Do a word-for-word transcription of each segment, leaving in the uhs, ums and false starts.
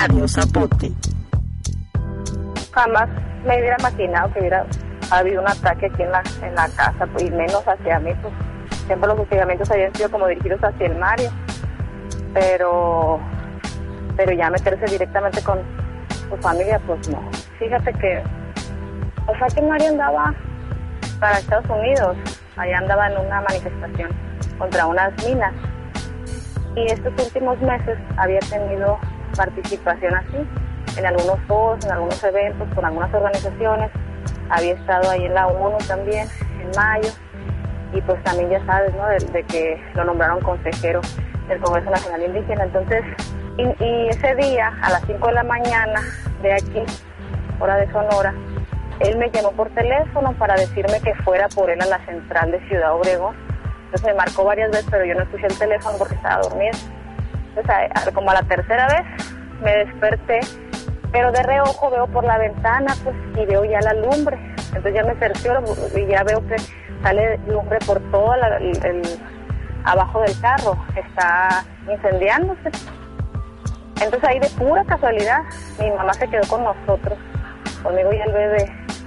Mario Zapote. Jamás me hubiera imaginado que hubiera habido un ataque aquí en la, en la casa, y menos hacia mí, pues siempre los hostigamientos habían sido como dirigidos hacia el Mario, pero, pero ya meterse directamente con su familia, pues no. Fíjate que, o sea que Mario andaba para Estados Unidos, allá andaba en una manifestación contra unas minas, y estos últimos meses había tenido participación así, en algunos foros, en algunos eventos, con algunas organizaciones. Había estado ahí en la ONU también, en mayo, y pues también ya sabes, ¿no?, de, de que lo nombraron consejero del Congreso Nacional Indígena. Entonces, y, y ese día, a las cinco de la mañana de aquí, hora de Sonora, él me llamó por teléfono para decirme que fuera por él a la central de Ciudad Obregón. Entonces me marcó varias veces, pero yo no escuché el teléfono porque estaba dormida. Entonces, a, a, como a la tercera vez, me desperté, pero de reojo veo por la ventana, pues, y veo ya la lumbre. Entonces ya me cercioro y ya veo que sale lumbre por todo la, el, el abajo del carro, está incendiándose. Entonces ahí de pura casualidad, mi mamá se quedó con nosotros, conmigo y el bebé.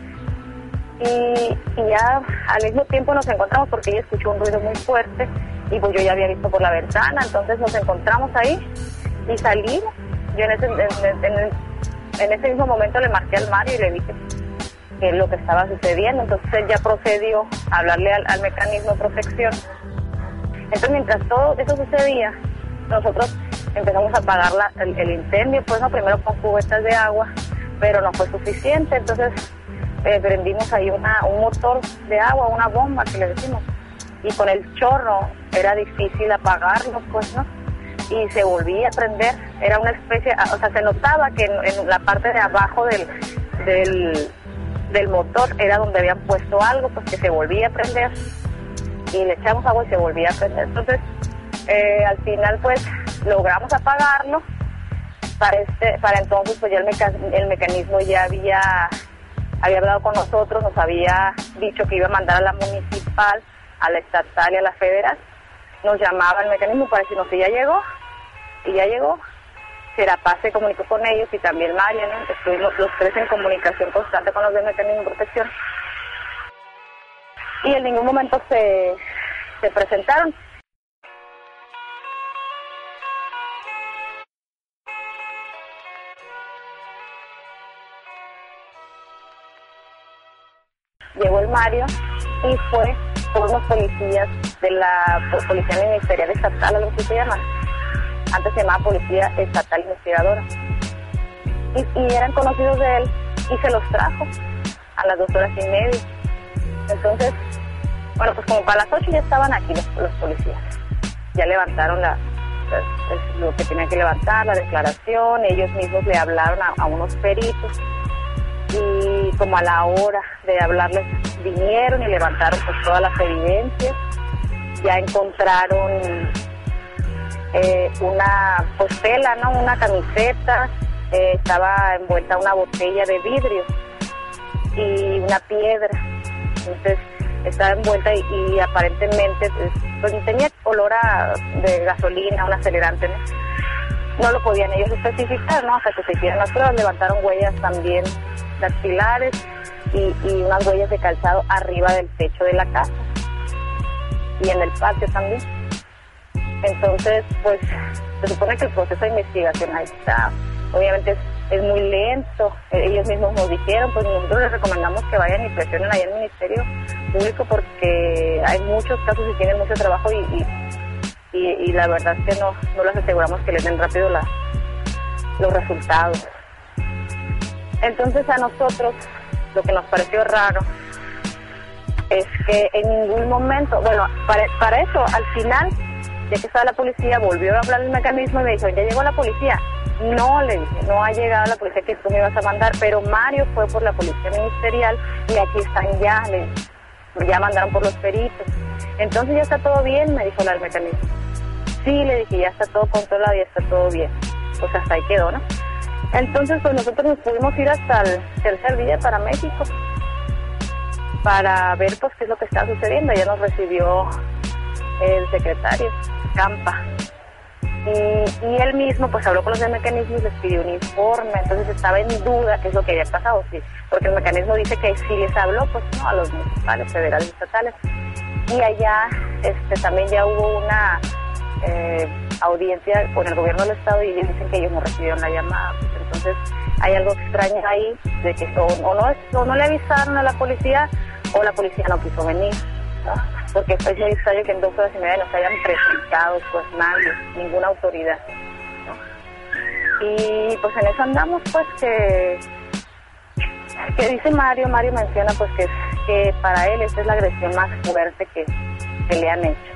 Y, y ya al mismo tiempo nos encontramos porque ella escuchó un ruido muy fuerte y pues yo ya había visto por la ventana, entonces nos encontramos ahí y salimos. Yo en ese, en, en, en ese mismo momento le marqué al Mario y le dije que es lo que estaba sucediendo. Entonces él ya procedió a hablarle al, al mecanismo de protección. Entonces mientras todo eso sucedía, nosotros empezamos a apagar la, el, el incendio, pues no, primero con cubetas de agua, pero no fue suficiente. Entonces eh, prendimos ahí una, un motor de agua, una bomba que le decimos, y con el chorro era difícil apagarlo, pues no, y se volvía a prender. Era una especie, o sea, se notaba que en, en la parte de abajo del, del, del motor era donde habían puesto algo, pues que se volvía a prender, y le echamos agua y se volvía a prender. Entonces, eh, al final, pues, logramos apagarlo. Para este, para entonces, pues ya el, meca el mecanismo ya había, había hablado con nosotros, nos había dicho que iba a mandar a la municipal, a la estatal y a la federal. Nos llamaba el mecanismo para decirnos si ya llegó, y ya llegó. Serapaz se comunicó con ellos y también Mario, ¿no? Estuvimos los tres en comunicación constante con los del mecanismo de protección. Y en ningún momento se, se presentaron. Llegó el Mario y fue por unos policías de la Policía Ministerial Estatal, algo así se llama. Antes se llamaba Policía Estatal Investigadora. Y, y eran conocidos de él y se los trajo a las dos horas y media. Entonces, bueno, pues como para las ocho ya estaban aquí los, los policías. Ya levantaron la, la, lo que tenían que levantar, la declaración. Ellos mismos le hablaron a, a unos peritos. Y como a la hora de hablarles vinieron y levantaron pues todas las evidencias. Ya encontraron eh, una pues tela, ¿no? Una camiseta, eh, estaba envuelta una botella de vidrio y una piedra. Entonces estaba envuelta y, y aparentemente pues, tenía olor a, de gasolina, un acelerante, ¿no? No lo podían ellos especificar, ¿no? Hasta que se hicieron las pruebas, levantaron huellas también dactilares y, y unas huellas de calzado arriba del techo de la casa y en el patio también. Entonces, pues, se supone que el proceso de investigación ahí está. Obviamente es, es muy lento. Ellos mismos nos dijeron, pues nosotros les recomendamos que vayan y presionen ahí al Ministerio Público porque hay muchos casos y tienen mucho trabajo y, y, y, y la verdad es que no, no les aseguramos que les den rápido la, los resultados. Entonces a nosotros lo que nos pareció raro es que en ningún momento, bueno, para, para eso al final, ya que estaba la policía, volvió a hablar el mecanismo y me dijo, ¿ya llegó la policía? No, le dije, no ha llegado la policía que tú me ibas a mandar, pero Mario fue por la policía ministerial y aquí están ya, le, ya mandaron por los peritos. Entonces ya está todo bien, me dijo el mecanismo. Sí, le dije, ya está todo controlado, ya está todo bien. Pues hasta ahí quedó, ¿no? Entonces, pues nosotros nos pudimos ir hasta el tercer día para México para ver, pues, qué es lo que estaba sucediendo. Ya nos recibió el secretario, Campa. Y, y él mismo pues habló con los de mecanismos, les pidió un informe, entonces estaba en duda qué es lo que había pasado, sí, porque el mecanismo dice que si les habló, pues no, a los municipales, federales y estatales. Y allá este, también ya hubo una eh, audiencia con el gobierno del estado y ellos dicen que ellos no recibieron la llamada, pues, entonces hay algo extraño ahí, de que o, o, no, o no le avisaron a la policía o la policía no quiso venir, ¿no? Porque es muy extraño que en dos horas y media no se hayan presentado pues nadie, ninguna autoridad, ¿no? Y pues en eso andamos, pues que que dice Mario, Mario menciona pues que, que para él esta es la agresión más fuerte que, que le han hecho.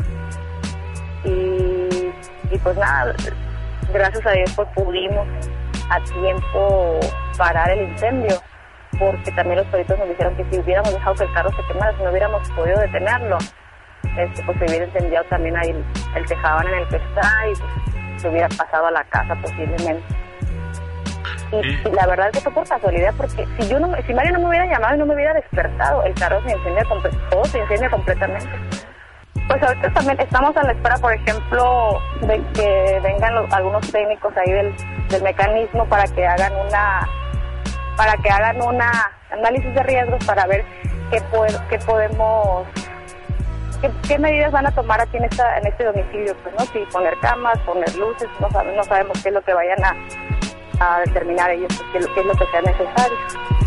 Y, y pues nada, gracias a Dios pues pudimos a tiempo parar el incendio, porque también los peritos nos dijeron que si hubiéramos dejado que el carro se quemara, si no hubiéramos podido detenerlo, este, pues se hubiera incendiado también ahí el, el tejabán en el que está y pues, se hubiera pasado a la casa posiblemente. Y, y la verdad es que fue por casualidad, porque si yo no, si Mario no me hubiera llamado y no me hubiera despertado, el carro se incendia, todo se incendia completamente. Pues ahorita también estamos a la espera, por ejemplo, de que vengan los, algunos técnicos ahí del, del mecanismo para que hagan una para que hagan una análisis de riesgos para ver qué, qué podemos qué, qué medidas van a tomar aquí en esta en este domicilio, pues no, si poner camas, poner luces, no sabemos, no sabemos qué es lo que vayan a, a determinar ellos, pues, qué, qué es lo que sea necesario.